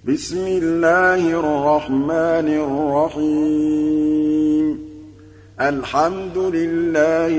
بسم الله الرحمن الرحيم الحمد لله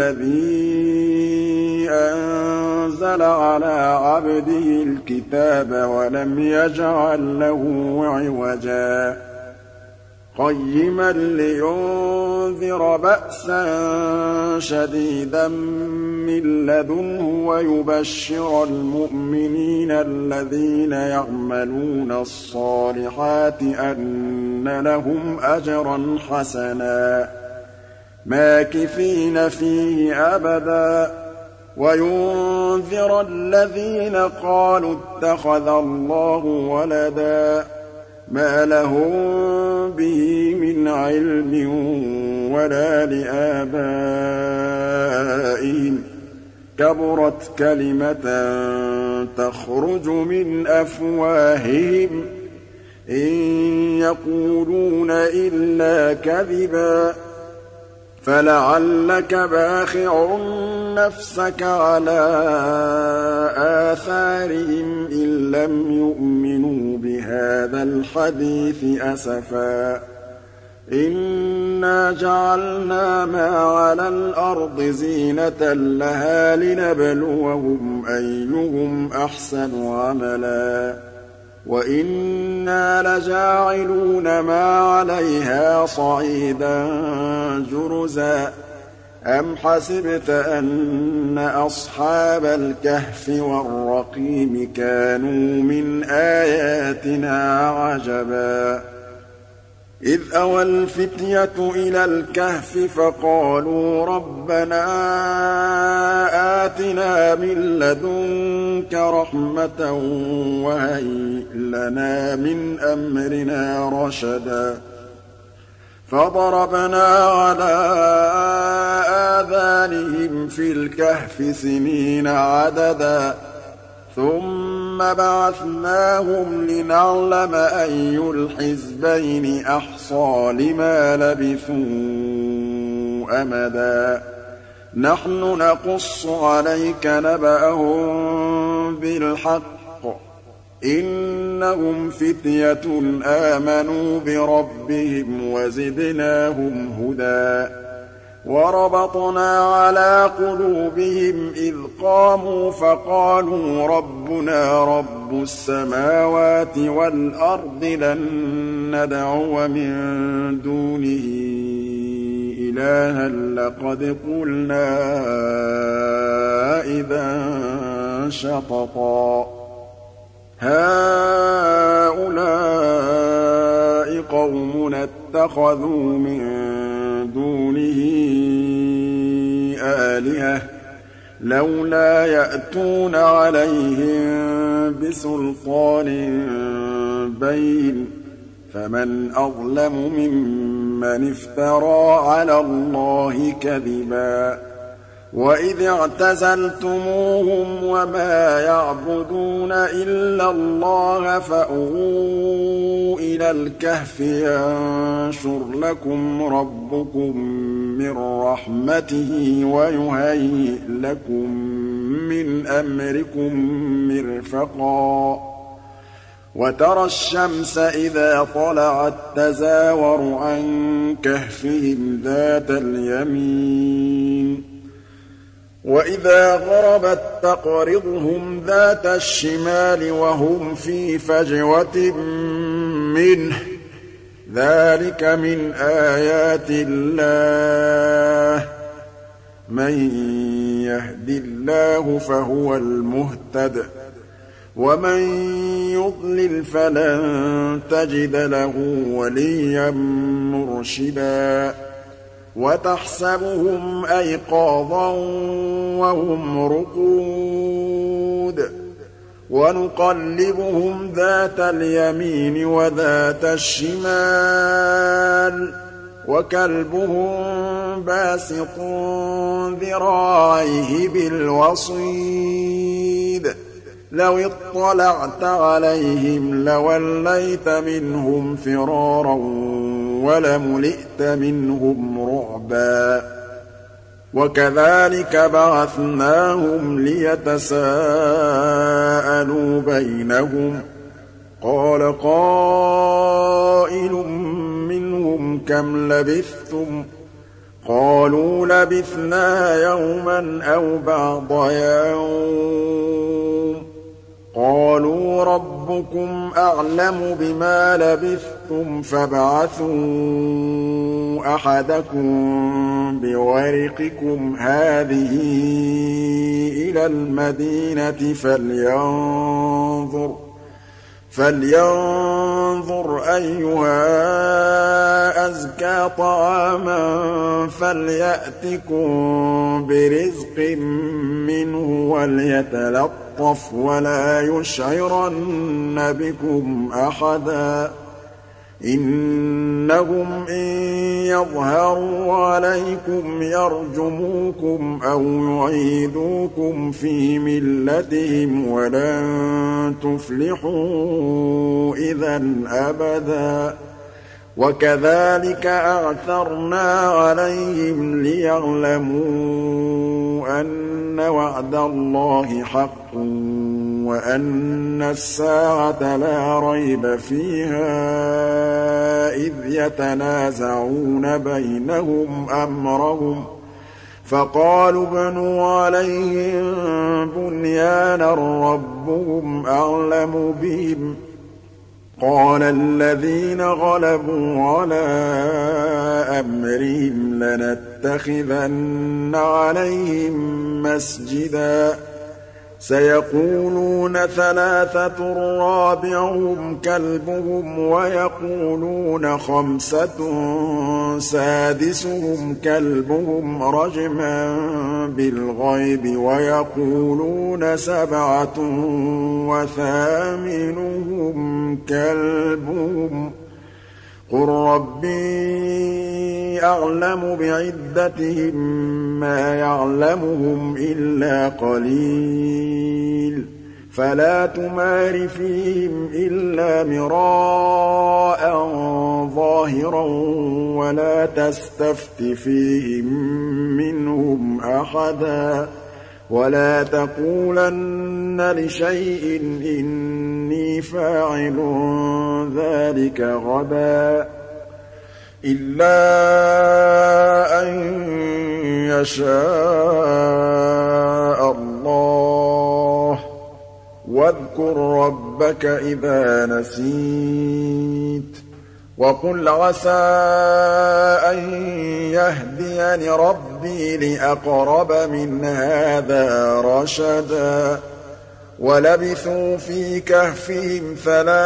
الذي أنزل على عبده الكتاب ولم يجعل له عوجا قيما لينذر بأسا شديدا من لدنه ويبشر المؤمنين الذين يعملون الصالحات أن لهم أجرا حسنا ماكثين فيه أبدا وينذر الذين قالوا اتخذ الله ولدا ما لهم به من علم ولا لآبائهم كبرت كلمة تخرج من أفواههم إن يقولون إلا كذبا فلعلك باخع نفسك على آثارهم إن لم يؤمنوا بهذا الحديث أسفا إنا جعلنا ما على الأرض زينة لها لنبلوهم أيهم أحسن عملا وإنا لجاعلون ما عليها صعيدا جرزا أم حسبت أن أصحاب الكهف والرقيم كانوا من آياتنا عجبا إذ أوى الفتية إلى الكهف فقالوا ربنا آتنا من لدنك رحمة وهيئ لنا من أمرنا رشدا فضربنا على آذانهم في الكهف سنين عددا ثم بعثناهم لنعلم أي الحزبين أحصى لما لبثوا أمدا نحن نقص عليك نبأهم بالحق إنهم فتية آمنوا بربهم وزدناهم هدى وربطنا على قلوبهم إذ قاموا فقالوا ربنا رب السماوات والأرض لن ندعو من دونه إلها لقد قلنا إذا شططا هؤلاء قومنا اتخذوا من دونه آلهة لولا يأتون عليهم بسلطان بين فمن أظلم ممن افترى على الله كذبا وإذ اعتزلتموهم وما يعبدون إلا الله فأووا إلى الكهف ينشر لكم ربكم من رحمته ويهيئ لكم من أمركم مرفقا وترى الشمس إذا طلعت تزاور عن كهفهم ذات اليمين وإذا غربت تقرضهم ذات الشمال وهم في فجوة منه ذلك من آيات الله من يهد الله فهو المهتد ومن يضلل فلن تجد له وليا مرشدا وتحسبهم أيقاظا وهم رقود ونقلبهم ذات اليمين وذات الشمال وكلبهم باسط ذراعيه بالوصيد لو اطلعت عليهم لوليت منهم فرارا ولملئت منهم رعبا وكذلك بعثناهم ليتساءلوا بينهم قال قائل منهم كم لبثتم قالوا لبثنا يوما أو بعض يوم قالوا ربكم أعلم بما لبثتم فابعثوا أحدكم بورقكم هذه إلى المدينة فلينظر أيها أزكى طعاما فليأتكم برزق منه وليتلطف ولا يشعرن بكم أحدا إنهم إن يظهروا عليكم يرجموكم أو يعيدوكم في ملتهم ولن تفلحوا إذا أبدا وكذلك أعثرنا عليهم ليعلموا أن وعد الله حق وأن الساعة لا ريب فيها إذ يتنازعون بينهم أمرهم فقالوا ابنوا عليهم بنيانا ربهم أعلم بهم قال الذين غلبوا على أمرهم لنتخذن عليهم مسجدا سيقولون ثلاثة رابعهم كلبهم ويقولون خمسة سادسهم كلبهم رجما بالغيب ويقولون سبعة وثامنهم كلبهم قل ربي أعلم بعدتهم ما يعلمهم إلا قليل فلا تمار فيهم إلا مراء ظاهرا ولا تستفت فيهم منهم أحدا ولا تقولن لشيء إني فاعل ذلك غدا إلا أن يشاء الله واذكر ربك إذا نسيت وقل عسى أن يهديني ربي لأقرب من هذا رشدا ولبثوا في كهفهم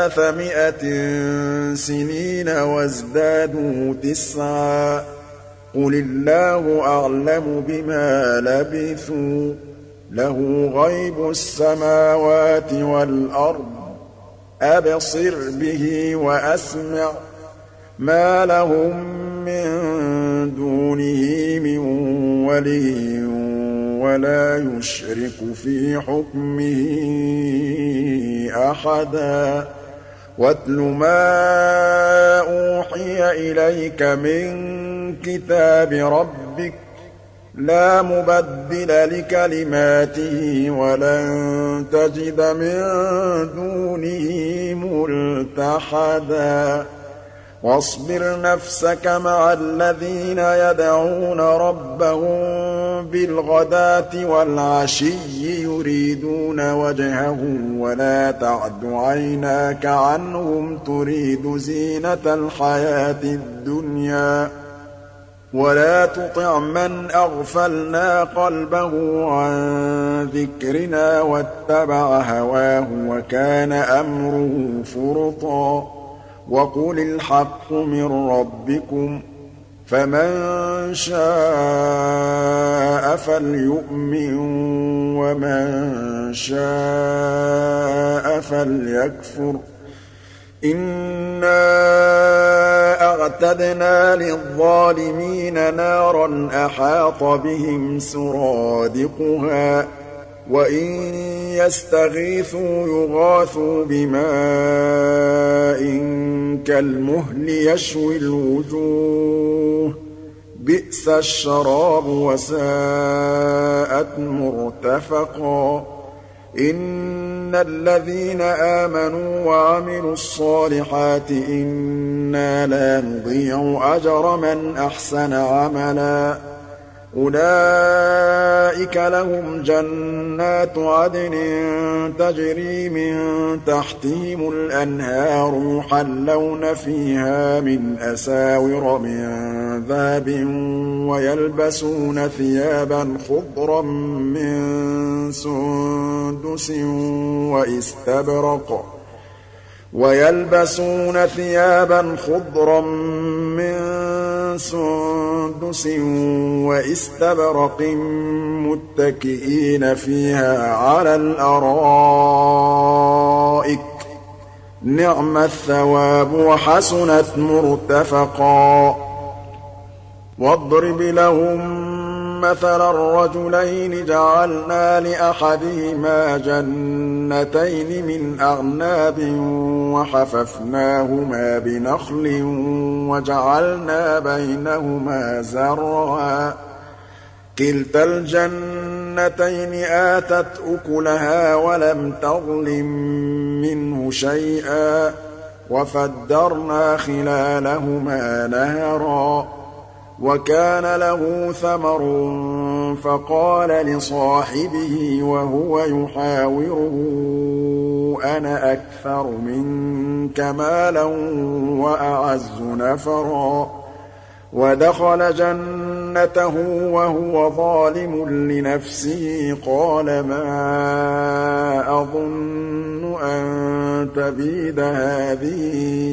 300 سنين وازدادوا 9 قل الله أعلم بما لبثوا له غيب السماوات والأرض أبصر به وأسمع ما لهم من دونه من ولي ولا يشرك في حكمه أحدا واتل ما أوحي إليك من كتاب ربك لا مبدل لكلماته ولن تجد من دونه ملتحدا واصبر نفسك مع الذين يدعون ربهم بالغداة والعشي يريدون وجهه ولا تعد عيناك عنهم تريد زينة الحياة الدنيا ولا تطع من أغفلنا قلبه عن ذكرنا واتبع هواه وكان أمره فرطا وقل الحق من ربكم فمن شاء فليؤمن ومن شاء فليكفر إنا أعتدنا للظالمين نارا أحاط بهم سرادقها وإن يستغيثوا يغاثوا بماء كالمهل يشوي الوجوه بئس الشراب وساءت مرتفقا إن إِنَّ الَّذِينَ آمَنُوا وَعَمِلُوا الصَّالِحَاتِ إِنَّا لَا نُضِيعُ أَجْرَ مَنْ أَحْسَنَ عَمَلًا أُولَٰئِكَ لَهُمْ جَنَّاتُ عَدْنٍ تَجْرِي مِن تَحْتِهِمُ الْأَنْهَارُ يُحَلَّوْنَ فِيهَا مِنْ أَسَاوِرَ مِن ذَهَبٍ وَيَلْبَسُونَ ثِيَابًا خُضْرًا مِّن سُندُسٍ وَإِسْتَبْرَقٍ مُّتَّكِئِينَ فِيهَا عَلَى الْأَرَائِكِ ۚ نِعْمَ الثَّوَابُ وَحَسُنَتْ مُرْتَفَقًا وَاضْرِبْ لَهُم مَّثَلًا رَّجُلَيْنِ جَعَلْنَا لِأَحَدِهِمَا جَنَّتَيْنِ مِنْ أَعْنَابٍ وَحَفَفْنَاهُمَا بِنَخْلٍ وَجَعَلْنَا بَيْنَهُمَا زَرْعًا كِلْتَا الْجَنَّتَيْنِ آتَتْ أُكُلَهَا وَلَمْ تَظْلِم مِّنْهُ شَيْئًا وَفَجَّرْنَا خِلَالَهُمَا نَهَرًا وَكَانَ لَهُ ثَمَرٌ فَقَالَ لِصَاحِبِهِ وَهُوَ يُحَاوِرُهُ أَنَا أَكْثَرُ مِنكَ مَالًا وَأَعَزُّ نَفَرًا وَدَخَلَ جَنَّتَهُ وَهُوَ ظَالِمٌ لِّنَفْسِهِ قَالَ مَا أَظُنُّ أَن تَبِيدَ هَٰذِهِ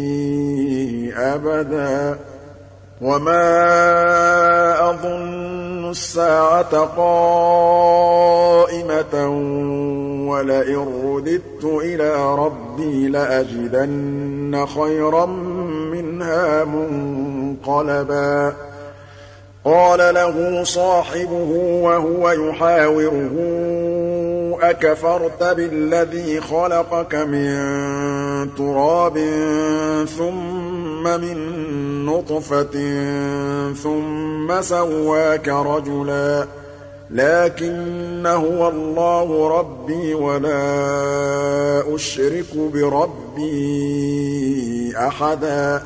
أَبَدًا وَمَا أَظُنُّ السَّاعَةَ قَائِمَةً وَلَئِن رُّدِدتُّ إِلَىٰ رَبِّي لَأَجِدَنَّ خَيْرًا مِّنْهَا مُنقَلَبًا قَالَ لَهُ صَاحِبُهُ وَهُوَ يُحَاوِرُهُ أَكَفَرْتَ بِالَّذِي خَلَقَكَ مِن تُرَابٍ ثُمَّ مِن نُّطْفَةٍ ثُمَّ سَوَّاكَ رَجُلًا لَّٰكِنَّ هُوَ اللَّهُ رَبِّي وَلَا أُشْرِكُ بِرَبِّي أَحَدًا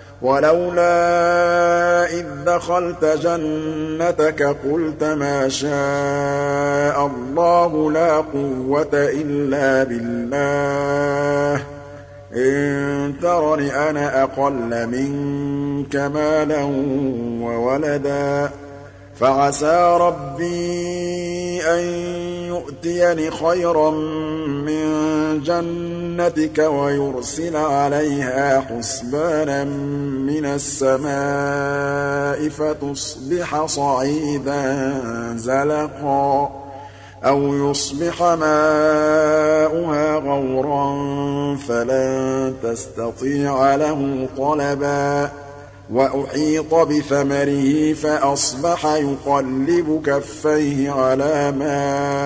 وَلَوْلَا إِذْ دَخَلْتَ جَنَّتَكَ قُلْتَ مَا شَاءَ اللَّهُ لَا قُوَّةَ إِلَّا بِاللَّهِ إِن تَرَنِ أَنَا أَقَلَّ مِنكَ مَالًا وَوَلَدًا فَعَسَىٰ رَبِّي أَن يُؤْتِيَنِ خَيْرًا مِّن جَنَّتِكَ وَيُرْسِلَ عَلَيْهَا حُسْبَانًا مِّنَ السَّمَاءِ فَتُصْبِحَ صَعِيدًا زَلَقًا أَوْ يُصْبِحَ مَاؤُهَا غَوْرًا فَلَن تَسْتَطِيعَ لَهُ طَلَبًا وَأُحِيطَ بِثَمَرِهِ فَأَصْبَحَ يُقَلِّبُ كَفَّيْهِ عَلَىٰ مَا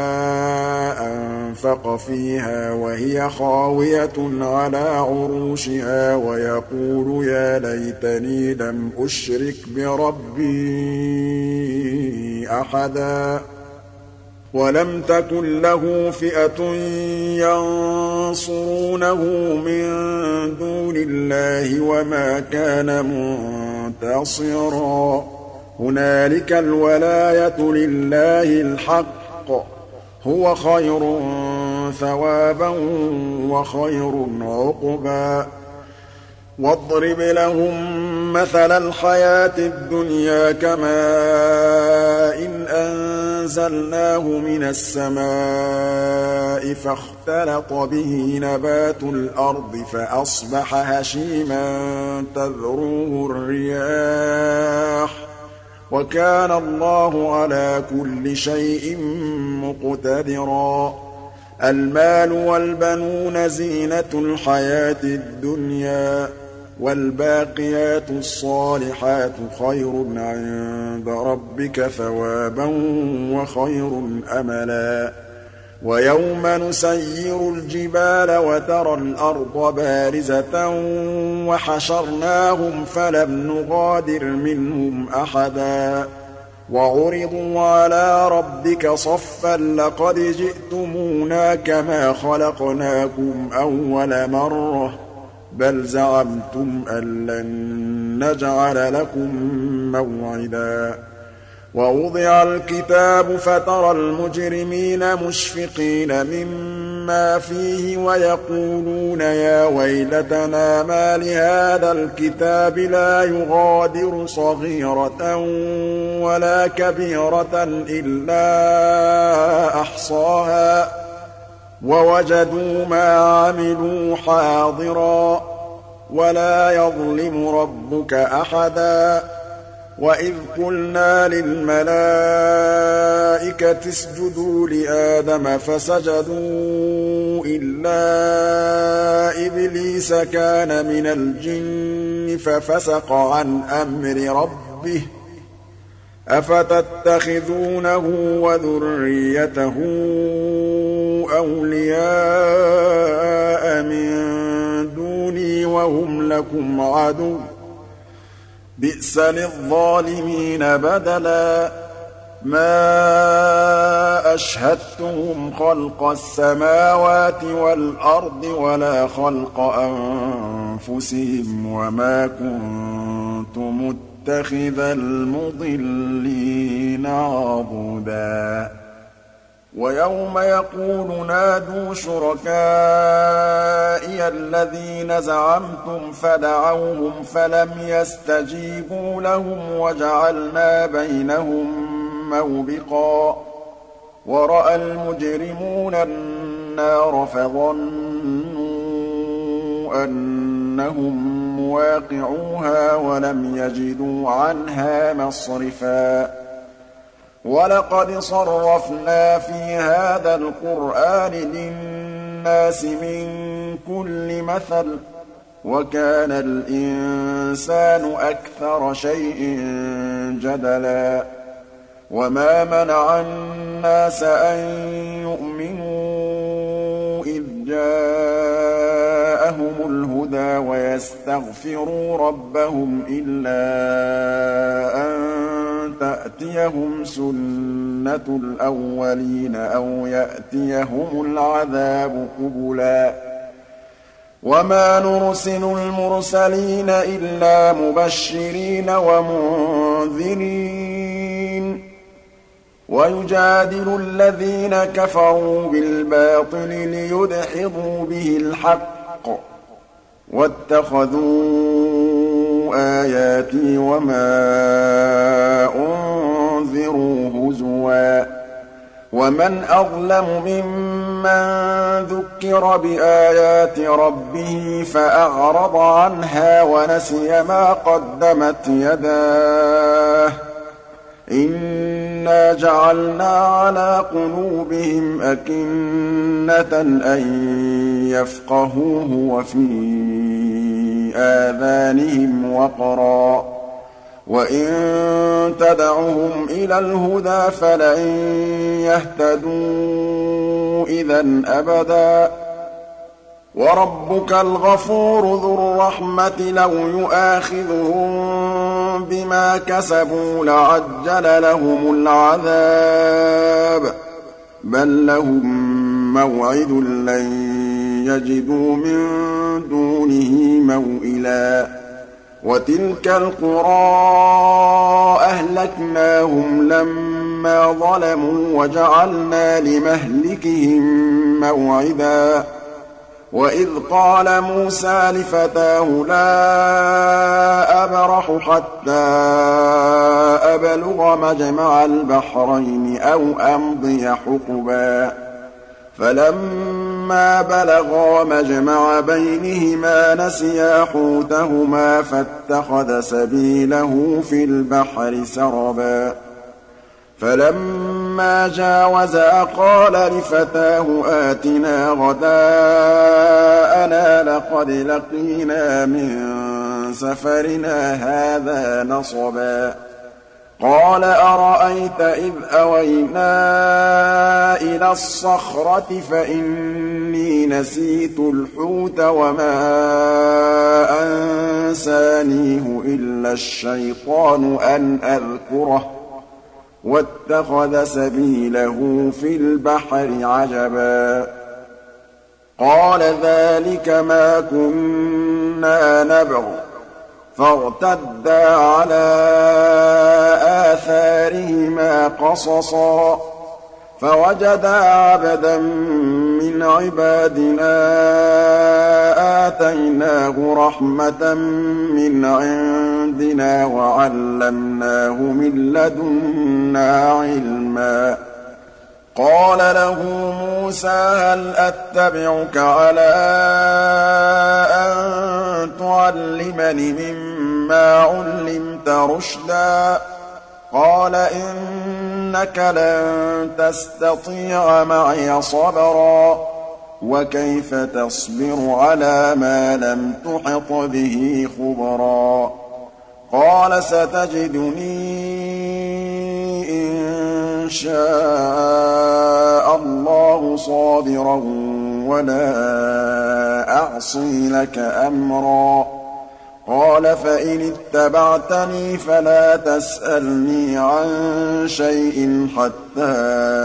أَنفَقَ فِيهَا وَهِيَ خَاوِيَةٌ عَلَىٰ عُرُوشِهَا وَيَقُولُ يَا لَيْتَنِي لَمْ أُشْرِكْ بِرَبِّي أَحَدًا وَلَمْ تَكُن لَّهُ فِئَةٌ يَنصُرُونَهُ مِن دُونِ اللَّهِ وَمَا كَانَ مُنتَصِرًا هُنَالِكَ الْوَلَايَةُ لِلَّهِ الْحَقِّ هُوَ خَيْرٌ ثَوَابًا وَخَيْرٌ عُقْبًا وَاضْرِبْ لَهُم مَّثَلَ الْحَيَاةِ الدُّنْيَا كَمَاءٍ أَنزَلْنَاهُ مِنَ السَّمَاءِ فَاخْتَلَطَ بِهِ نَبَاتُ الْأَرْضِ فَأَصْبَحَ هَشِيمًا تَذْرُوهُ الرِّيَاحُ ۗ وَكَانَ اللَّهُ عَلَىٰ كُلِّ شَيْءٍ مُّقْتَدِرًا الْمَالُ وَالْبَنُونَ زِينَةُ الْحَيَاةِ الدُّنْيَا ۖ وَالْبَاقِيَاتُ الصَّالِحَاتُ خَيْرٌ عِندَ رَبِّكَ ثَوَابًا وَخَيْرٌ أَمَلًا وَيَوْمَ نُسَيِّرُ الْجِبَالَ وَتَرَى الْأَرْضَ بَارِزَةً وَحَشَرْنَاهُمْ فَلَمْ نُغَادِرْ مِنْهُمْ أَحَدًا وعرضوا على ربك صفا لقد جئتمونا كما خلقناكم أول مرة بل زعمتم أن لن نجعل لكم موعدا ووضع الكتاب فترى المجرمين مشفقين مما فيه ويقولون يا ويلتنا ما لهذا الكتاب لا يغادر صغيرة ولا كبيرة إلا أحصاها ووجدوا ما عملوا حاضرا ولا يظلم ربك أحدا وإذ قلنا للملائكة اسجدوا لآدم فسجدوا إلا إبليس كان من الجن ففسق عن أمر ربه أفتتخذونه وذريته أولياء من دوني وهم لكم عدو بئس للظالمين بدلا ما أشهدتهم خلق السماوات والأرض ولا خلق أنفسهم وما كنت متخذ المضلين عضدا ويوم يقول نادوا شركائي الذين زعمتم فدعوهم فلم يستجيبوا لهم وجعلنا بينهم موبقا ورأى المجرمون النار فظنوا أنهم مواقعوها ولم يجدوا عنها مصرفا وَلَقَدْ صَرَّفْنَا فِي هَذَا الْقُرْآنِ لِلنَّاسِ مِن كُلِّ مَثَلٍ ۚ وَكَانَ الْإِنسَانُ أَكْثَرَ شَيْءٍ جَدَلًا وَمَا مَنَعَ النَّاسَ أَن يُؤْمِنُوا إِذْ جَاءَهُمُ الْهُدَىٰ وَيَسْتَغْفِرُوا رَبَّهُمْ إِلَّا أَن تَأْتِيَهُمْ سُنَّةُ الْأَوَّلِينَ أَوْ يَأْتِيَهُمُ الْعَذَابُ قُبُلًا وَمَا نُرْسِلُ الْمُرْسَلِينَ إِلَّا مُبَشِّرِينَ وَمُنذِرِينَ وَيُجَادِلُ الَّذِينَ كَفَرُوا بِالْبَاطِلِ لِيُدْحِضُوا بِهِ الْحَقَّ وَاتَّخَذُوا آيَاتِي وَمَا أُنذِرُوا هُزُوًا وَمَنْ أَظْلَمُ مِمَّن ذُكِّرَ بِآيَاتِ رَبِّهِ فَأَعْرَضَ عَنْهَا وَنَسِيَ مَا قَدَّمَتْ يَدَاهُ إِنَّا جَعَلْنَا عَلَىٰ قُلُوبِهِمْ أَكِنَّةً أَن يَفْقَهُوهُ وَفِي آذَانِهِمْ وَقْرًا وَإِن تَدْعُهُمْ إِلَى الْهُدَىٰ فَلَن يَهْتَدُوا إِذًا أَبَدًا وَرَبُّكَ الْغَفُورُ ذُو الرَّحْمَةِ لَوْ يُؤَاخِذُهُم بِمَا كَسَبُوا لَعَجَّلَ لَهُمُ الْعَذَابَ بَل لَّهُم مَّوْعِدٌ لَّن يَجِدُوا مِن دُونِهِ مَوْئِلًا وَتِلْكَ الْقُرَىٰ أَهْلَكْنَاهُمْ لَمَّا ظَلَمُوا وَجَعَلْنَا لِمَهْلِكِهِم مَّوْعِدًا وَإِذْ قَالَ مُوسَىٰ لِفَتَاهُ لَا أَبْرَحُ حَتَّىٰ أَبْلُغَ مَجْمَعَ الْبَحْرَيْنِ أَوْ أَمْضِيَ حُقُبًا فَلَمَّا بَلَغَا مَجْمَعَ بَيْنِهِمَا نَسِيَا حُوتَهُمَا فَاتَّخَذَ سَبِيلَهُ فِي الْبَحْرِ سَرَبًا فَلَمَّا جَاوَزَا قَالَ لِفَتَاهُ آتِنَا غَدَاءَنَا لَقَدْ لَقِينَا مِن سَفَرِنَا هَٰذَا نَصَبًا قَالَ أَرَأَيْتَ إِذْ أَوَيْنَا إِلَى الصَّخْرَةِ فَإِنِّي نَسِيتُ الْحُوتَ وَمَا أَنسَانِيهُ إِلَّا الشَّيْطَانُ أَنْ أَذْكُرَهُ واتخذ سبيله في البحر عجبا قال ذلك ما كنا نبغ فارتدا على آثارهما قصصا فوجدا عبدا من عبادنا آتيناه رحمة من عندنا وعلمناه من لدنا علما قال له موسى هل أتبعك على أن تعلمني مما علمت رشدا قال إنك لن تستطيع معي صبرا وكيف تصبر على ما لم تحط به خبرا قال ستجدني إن شاء الله صابرا ولا أعصي لك أمرا قال فإن اتبعتني فلا تسألني عن شيء حتى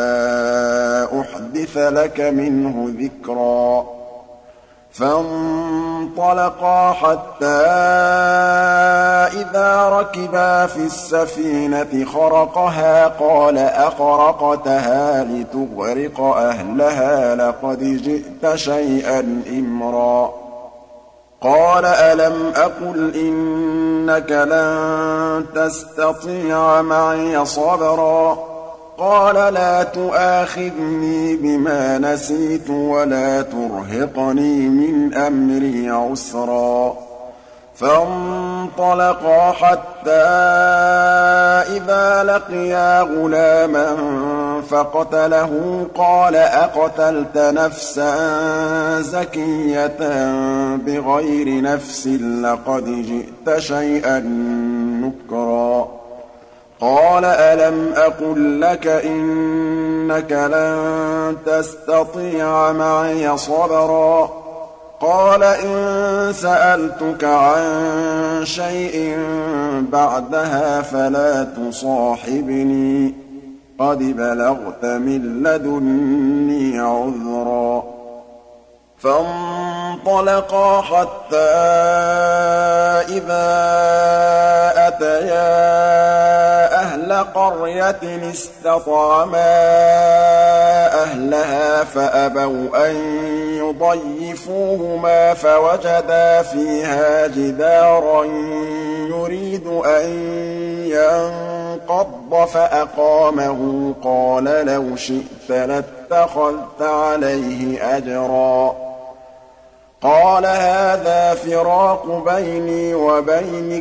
أحدث لك منه ذكرا فانطلقا حتى إذا ركبا في السفينة خرقها قال أخرقتها لتغرق أهلها لقد جئت شيئا إمرا قال ألم أقل إنك لن تستطيع معي صبرا قال لا تؤاخذني بما نسيت ولا ترهقني من أمري عسرا فانطلقا حتى إذا لقيا غلاما فقتله قال أقتلت نفسا زكية بغير نفس لقد جئت شيئا نكرا قال ألم أقل لك إنك لن تستطيع معي صبرا قال إن سألتك عن شيء بعدها فلا تصاحبني قد بلغت من لدني عذرا فانطلقا حتى إذا أتيا أهل قرية استطعما أهلها فأبوا أن يضيفوهما فوجدا فيها جدارا يريد أن ينقض فأقامه قال لو شئت لاتخذت عليه أجرا قال هذا فراق بيني وبينك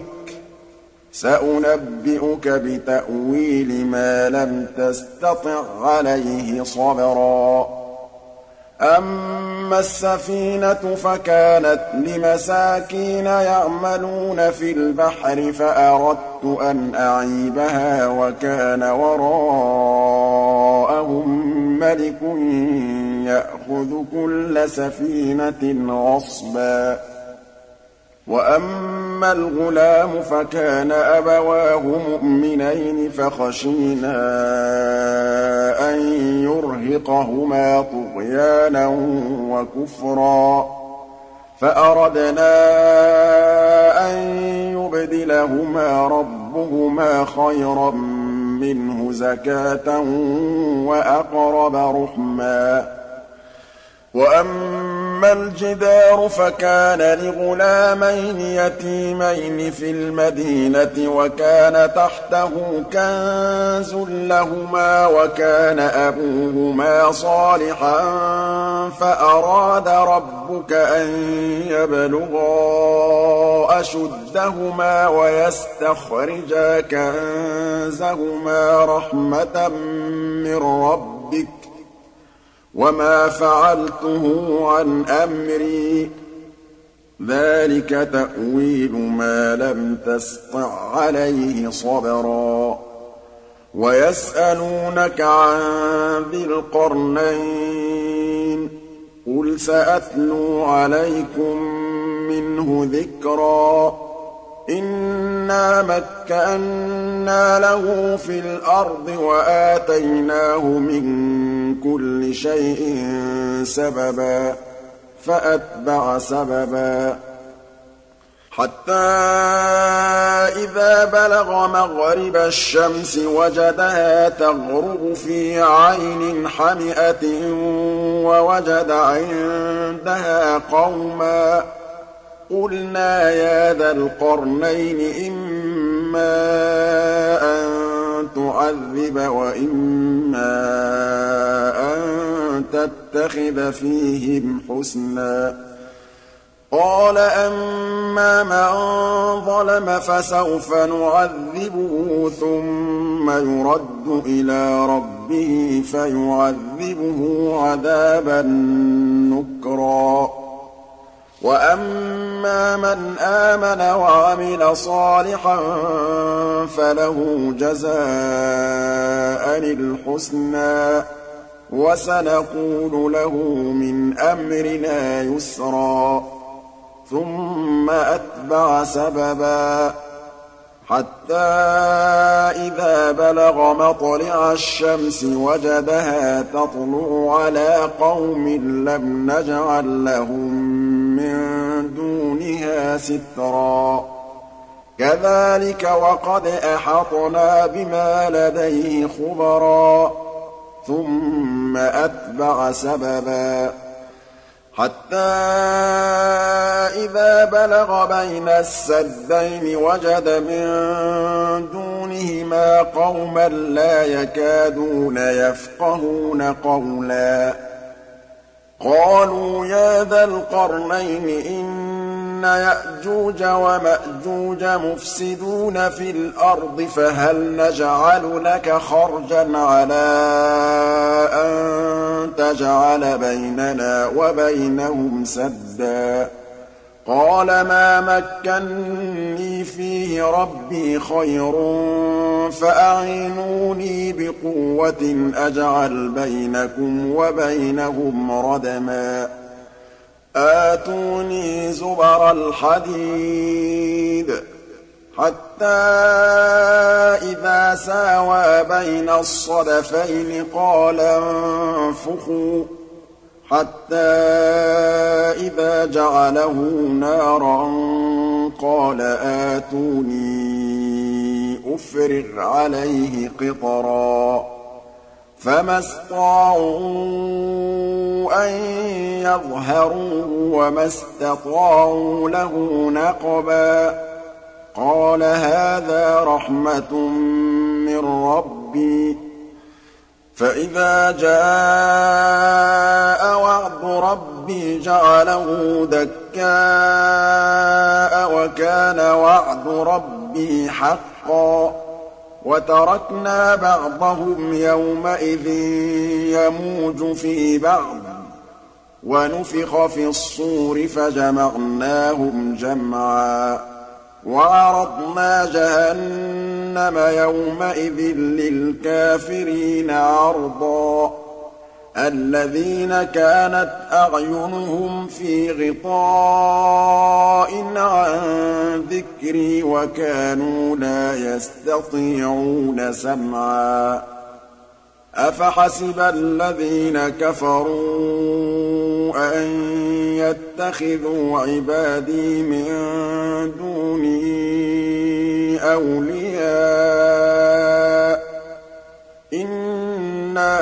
سأنبئك بتأويل ما لم تستطع عليه صبرا أما السفينة فكانت لمساكين يعملون في البحر فأردت أن أعيبها وكان وراءهم ملك يأخذ كل سفينة غصبا وأما الغلام فكان أبواه مؤمنين فخشينا أن يرهقهما طغيانا وكفرا فأردنا أن يبدلهما ربهما خيرا منه زكاة وأقرب رحما وأما الجدار فكان لغلامين يتيمين في المدينة وكان تحته كنز لهما وكان أبوهما صالحا فأراد ربك أن يبلغا أشدهما ويستخرجا كنزهما رحمة من ربك وما فعلته عن أمري ذلك تأويل ما لم تسطع عليه صبرا ويسألونك عن ذي القرنين قل سأتلو عليكم منه ذكرا إِنَّا مَكَّنَّا لَهُ فِي الْأَرْضِ وَآتَيْنَاهُ مِن كُلِّ شَيْءٍ سَبَبًا فَأَتْبَعَ سَبَبًا حَتَّىٰ إِذَا بَلَغَ مَغْرِبَ الشَّمْسِ وَجَدَهَا تَغْرُبُ فِي عَيْنٍ حَمِئَةٍ وَوَجَدَ عِندَهَا قَوْمًا قُلْنَا يَا ذَا الْقَرْنَيْنِ إِمَّا أَن تُعَذِّبَ وَإِمَّا أَن تَتَّخِذَ فِيهِمْ حُسْنًا قَالَ أَمَّا مَن ظَلَمَ فَسَوْفَ نُعَذِّبُهُ ثُمَّ يُرَدُّ إِلَىٰ رَبِّهِ فَيُعَذِّبُهُ عَذَابًا نُّكْرًا وَأَمَّا مَنْ آمَنَ وَعَمِلَ صَالِحًا فَلَهُ جَزَاءً الْحُسْنَىٰ وَسَنَقُولُ لَهُ مِنْ أَمْرِنَا يُسْرًا ثُمَّ أَتْبَعَ سَبَبًا حَتَّىٰ إِذَا بَلَغَ مَطْلِعَ الشَّمْسِ وَجَدَهَا تَطْلُعُ عَلَىٰ قَوْمٍ لَّمْ نَجْعَل لَّهُم مِّن دُونِهَا سِتْرًا كَذَٰلِكَ وَقَدْ أَحَطْنَا بِمَا لَدَيْهِ خُبْرًا ثُمَّ أَتْبَعَ سَبَبًا حَتَّىٰ إِذَا بَلَغَ بَيْنَ السَّدَّيْنِ وَجَدَ مِن دُونِهِمَا قَوْمًا لَّا يَكَادُونَ يَفْقَهُونَ قَوْلًا قَالُوا يَا ذَا الْقَرْنَيْنِ إِنَّ يَأْجُوجَ وَمَأْجُوجَ مُفْسِدُونَ فِي الْأَرْضِ فَهَلْ نَجْعَلُ لَكَ خَرْجًا عَلَىٰ أَن تَجْعَلَ بَيْنَنَا وَبَيْنَهُمْ سَدًّا قَالَ مَا مَكَّنِّي فِيهِ رَبِّي خَيْرٌ فَأَعِينُونِي بِقُوَّةٍ أَجْعَلْ بَيْنَكُمْ وَبَيْنَهُمْ رَدْمًا آتُونِي زُبَرَ الْحَدِيدِ حَتَّىٰ إِذَا سَاوَىٰ بَيْنَ الصَّدَفَيْنِ قَالَ انفُخُوا حَتَّىٰ إِذَا جَعَلَهُ نَارًا قَالَ آتُونِي أُفْرِغْ عَلَيْهِ قِطْرًا فَمَا اسْطَاعُوا أَن يَظْهَرُوهُ وَمَا اسْتَطَاعُوا لَهُ نَقْبًا قَالَ هَٰذَا رَحْمَةٌ مِّن رَّبِّي فَإِذَا جَاءَ وَعْدُ رَبِّي جَعَلَهُ دَكَّاءَ وَكَانَ وَعْدُ رَبِّي حَقًّا وَتَرَكْنَا بَعْضَهُمْ يَوْمَئِذٍ يَمُوجُ فِي بَعْضٍ وَنُفِخَ فِي الصُّورِ فَجَمَعْنَاهُمْ جَمْعًا وَعَرَضْنَا جَهَنَّمَ يَوْمَئِذٍ لِّلْكَافِرِينَ عَرْضًا الَّذِينَ كَانَتْ أَعْيُنُهُمْ فِي غِطَاءٍ عَن ذِكْرِي وَكَانُوا لَا يَسْتَطِيعُونَ سَمْعًا أَفَحَسِبَ الَّذِينَ كَفَرُوا أَن يَتَّخِذُوا عِبَادِي مِن دُونِي أَوْلِيَاءَ إِنَّا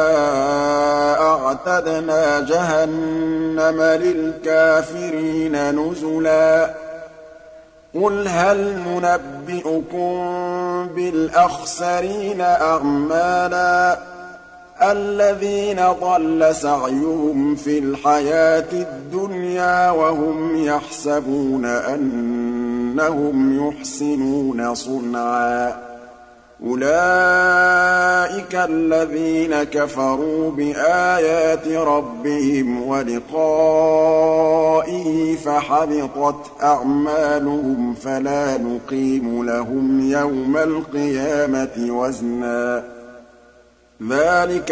أَعْتَدْنَا جَهَنَّمَ لِلْكَافِرِينَ نُزُلًا قُلْ هَلْ نُنَبِّئُكُم بِالْأَخْسَرِينَ أَعْمَالًا الَّذِينَ ضَلَّ سَعْيُهُمْ فِي الْحَيَاةِ الدُّنْيَا وَهُمْ يَحْسَبُونَ أَنَّهُمْ يُحْسِنُونَ صُنْعًا أُولَٰئِكَ الَّذِينَ كَفَرُوا بِآيَاتِ رَبِّهِمْ وَلِقَائِهِ فَحَبِطَتْ أَعْمَالُهُمْ فَلَا نُقِيمُ لَهُمْ يَوْمَ الْقِيَامَةِ وَزْنًا ذَٰلِكَ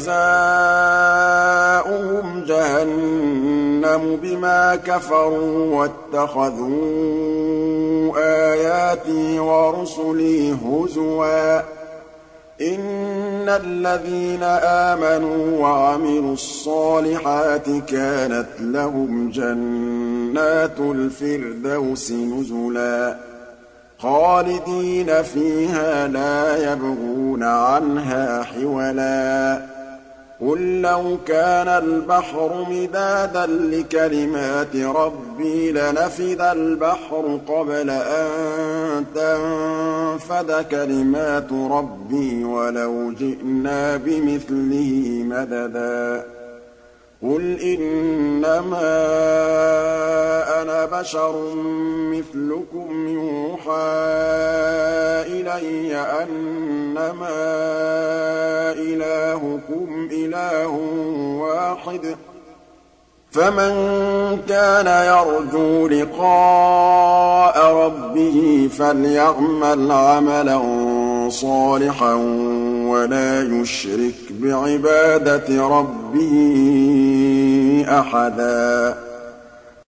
جَزَاؤُهُمْ جَهَنَّمُ بِمَا كَفَرُوا وَاتَّخَذُوا آيَاتِي وَرُسُلِي هُزُوًا ۚ إِنَّ الَّذِينَ آمَنُوا وَعَمِلُوا الصَّالِحَاتِ كَانَتْ لَهُمْ جَنَّاتُ الْفِرْدَوْسِ نُزُلًا خَالِدِينَ فِيهَا لَا يَبْغُونَ عَنْهَا حِوَلًا قُل لَّوْ كَانَ الْبَحْرُ مِدَادًا لِّكَلِمَاتِ رَبِّي لَنَفِدَ الْبَحْرُ قَبْلَ أَن تَنفَدَ كَلِمَاتُ رَبِّي وَلَوْ جِئْنَا بِمِثْلِهِ مَدَدًا قُلْ إِنَّمَا أَنَا بَشَرٌ مِّثْلُكُمْ يُوحَىٰ إِلَيَّ أَنَّمَا إِلَٰهُكُمْ إِلَٰهٌ وَاحِدٌ ۖ فَمَن كَانَ يَرْجُو لِقَاءَ رَبِّهِ فَلْيَعْمَلْ عَمَلًا صَالِحًا وَلَا يُشْرِكْ بِعِبَادَةِ رَبِّهِ أَحَدًا